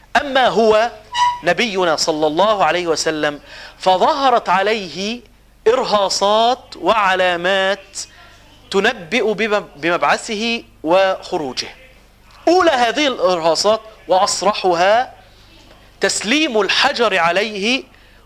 أما هو نبينا صلى الله عليه وسلم فظهرت عليه إرهاصات وعلامات تنبئ بمبعثه وخروجه. أولى هذه الإرهاصات وأصرحها تسليم الحجر عليه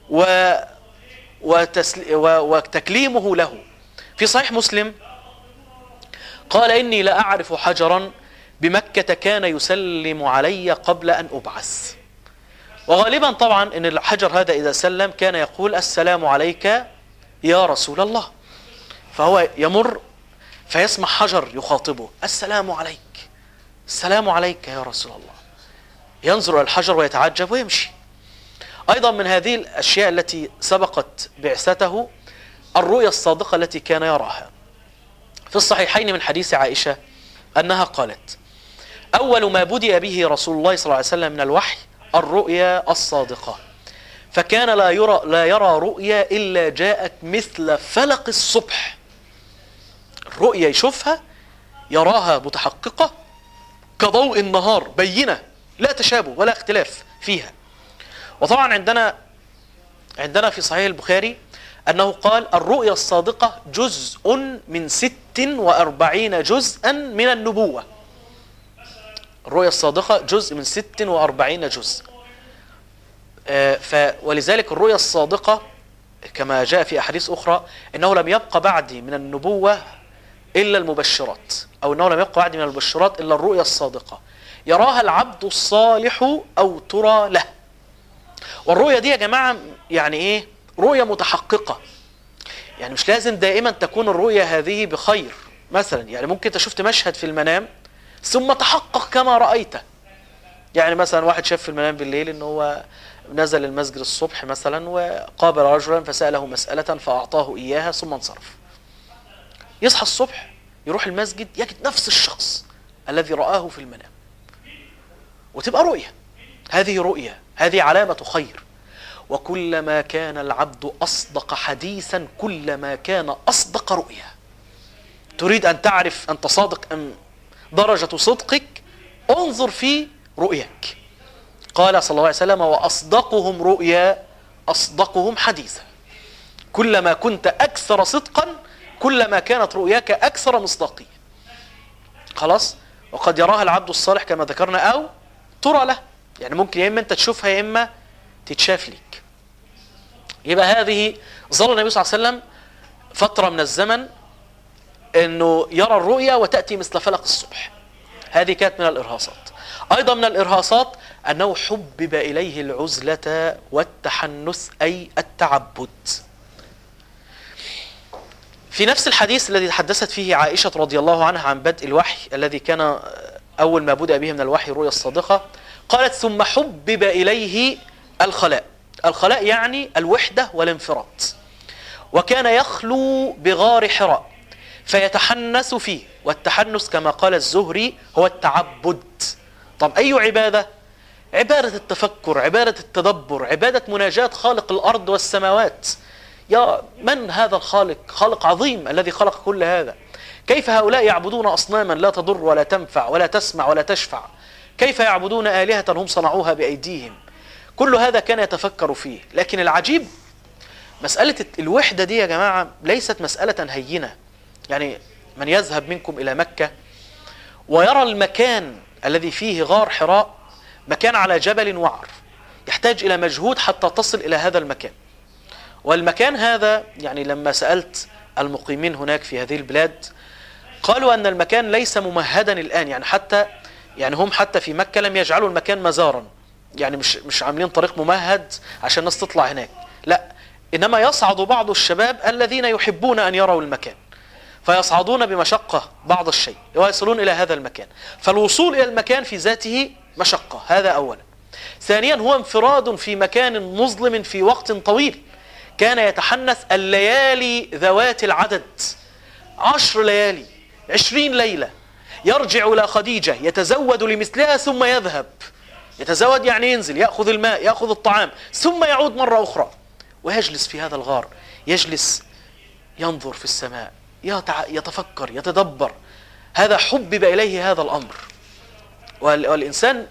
وتكليمه له. في صحيح مسلم قال: إني لأعرف حجرا بمكة كان يسلم علي قبل أن أبعث. وغالبا طبعا إن الحجر هذا إذا سلم كان يقول: السلام عليك يا رسول الله. فهو يمر فيسمع حجر يخاطبه: السلام عليك، السلام عليك يا رسول الله. ينظر إلى الحجر ويتعجب ويمشي. أيضا من هذه الأشياء التي سبقت بعثته الرؤيا الصادقة التي كان يراها. في الصحيحين من حديث عائشة أنها قالت: أول ما بدأ به رسول الله صلى الله عليه وسلم من الوحي الرؤيا الصادقة، فكان لا يرى رؤيا إلا جاءت مثل فلق الصبح. الرؤيا يشوفها يراها متحققة كضوء النهار بينة لا تشابه ولا اختلاف فيها. وطبعا عندنا في صحيح البخاري أنه قال: الرؤيا الصادقة جزء من 46 جزءا من النبوة. الرؤيا الصادقة جزء من 46 جزء. ولذلك الرؤيا الصادقة كما جاء في أحاديث أخرى أنه لم يبقى بعد من النبوة إلا المبشرات، أو أنه لم يبقى بعد من المبشرات إلا الرؤيا الصادقة يراها العبد الصالح أو ترى له. والرؤيا دي يا جماعة يعني إيه؟ رؤيا متحققة. يعني مش لازم دائما تكون الرؤيا هذه بخير. مثلا يعني ممكن انت شفت مشهد في المنام ثم تحقق كما رأيته. يعني مثلا واحد شاف في المنام بالليل ان هو نزل المسجد الصبح مثلا وقابل رجلا فسأله مسألة فأعطاه إياها ثم انصرف. يصحى الصبح يروح المسجد يجد نفس الشخص الذي رآه في المنام، وتبقى رؤيا. هذه رؤيا، هذه علامة خير. وكلما كان العبد أصدق حديثا كلما كان أصدق رؤيا. تريد أن تعرف أنت صادق أم درجة صدقك؟ انظر في رؤياك. قال صلى الله عليه وسلم: وأصدقهم رؤيا أصدقهم حديثا. كلما كنت أكثر صدقا كلما كانت رؤياك أكثر مصداقية. خلاص؟ وقد يراها العبد الصالح كما ذكرنا أو ترى له. يعني ممكن يا إما أنت تشوفها يا إما تتشاف ليك. يبقى هذه ظل النبي صلى الله عليه وسلم فترة من الزمن أنه يرى الرؤيا وتأتي مثل فلق الصبح. هذه كانت من الإرهاصات. أيضا من الإرهاصات أنه حبب إليه العزلة والتحنث أي التعبد. في نفس الحديث الذي تحدثت فيه عائشة رضي الله عنها عن بدء الوحي الذي كان أول ما بدأ به من الوحي الرؤيا الصادقة، قالت: ثم حبب إليه الخلاء. الخلاء يعني الوحدة والانفراد. وكان يخلو بغار حراء فيتحنث فيه. والتحنث كما قال الزهري هو التعبد. طب أي عبادة؟ عبادة التفكر، عبادة التدبر، عبادة مناجاة خالق الأرض والسماوات. يا من هذا الخالق؟ خالق عظيم الذي خلق كل هذا. كيف هؤلاء يعبدون أصناما لا تضر ولا تنفع ولا تسمع ولا تشفع؟ كيف يعبدون آلهة هم صنعوها بأيديهم؟ كل هذا كان يتفكر فيه. لكن العجيب مسألة الوحدة دي يا جماعة ليست مسألة هينة. يعني من يذهب منكم إلى مكة ويرى المكان الذي فيه غار حراء مكان على جبل وعر، يحتاج إلى مجهود حتى تصل إلى هذا المكان. والمكان هذا يعني لما سألت المقيمين هناك في هذه البلاد قالوا أن المكان ليس ممهدا الآن. يعني هم حتى في مكة لم يجعلوا المكان مزارا. يعني مش عاملين طريق ممهد عشان الناس تطلع هناك، لا، إنما يصعد بعض الشباب الذين يحبون أن يروا المكان فيصعدون بمشقة بعض الشيء ويصلون إلى هذا المكان. فالوصول إلى المكان في ذاته مشقة، هذا أولا. ثانيا هو انفراد في مكان مظلم في وقت طويل. كان يتحنث الليالي ذوات العدد، 10 ليالي، 20 ليلة. يرجع إلى خديجة يتزود لمثلها ثم يذهب. يتزود يعني ينزل يأخذ الماء يأخذ الطعام ثم يعود مرة أخرى ويجلس في هذا الغار، يجلس ينظر في السماء، يتفكر يتدبر. هذا حبب إليه هذا الأمر. والإنسان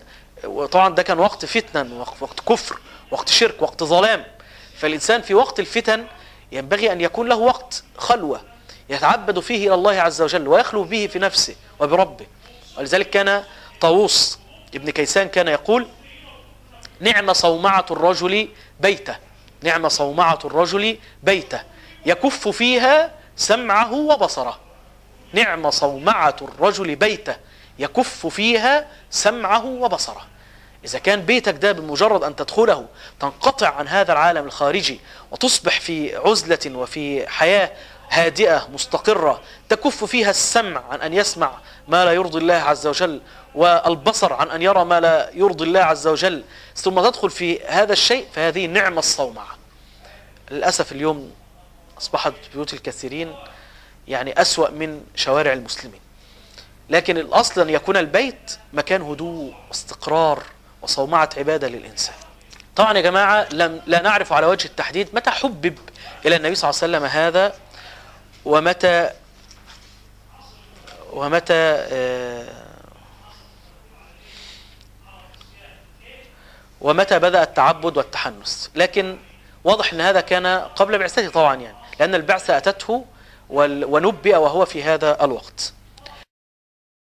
وطبعا ده كان وقت فتنة، وقت كفر، وقت شرك، وقت ظلام. فالإنسان في وقت الفتن ينبغي أن يكون له وقت خلوة يتعبد فيه إلى الله عز وجل ويخلو به في نفسه وبربه. ولذلك كان طاووس ابن كيسان كان يقول: نعم صومعة الرجل بيته، نعم صومعة الرجل بيته يكف فيها سمعه وبصره. نعم صومعة الرجل بيته يكف فيها سمعه وبصره. إذا كان بيتك ده بمجرد أن تدخله تنقطع عن هذا العالم الخارجي وتصبح في عزلة وفي حياة هادئة مستقرة تكف فيها السمع عن أن يسمع ما لا يرضي الله عز وجل، والبصر عن أن يرى ما لا يرضي الله عز وجل، ثم تدخل في هذا الشيء، فهذه نعمة الصومعة. للأسف اليوم أصبحت بيوت الكثيرين يعني أسوأ من شوارع المسلمين. لكن الأصل أن يكون البيت مكان هدوء واستقرار وصومعة عبادة للإنسان. طبعا يا جماعة لا نعرف على وجه التحديد متى حبب إلى النبي صلى الله عليه وسلم هذا، ومتى بدأ التعبد والتحنس. لكن واضح أن هذا كان قبل بعثته طبعا، يعني لأن البعثة أتته ونبئ وهو في هذا الوقت.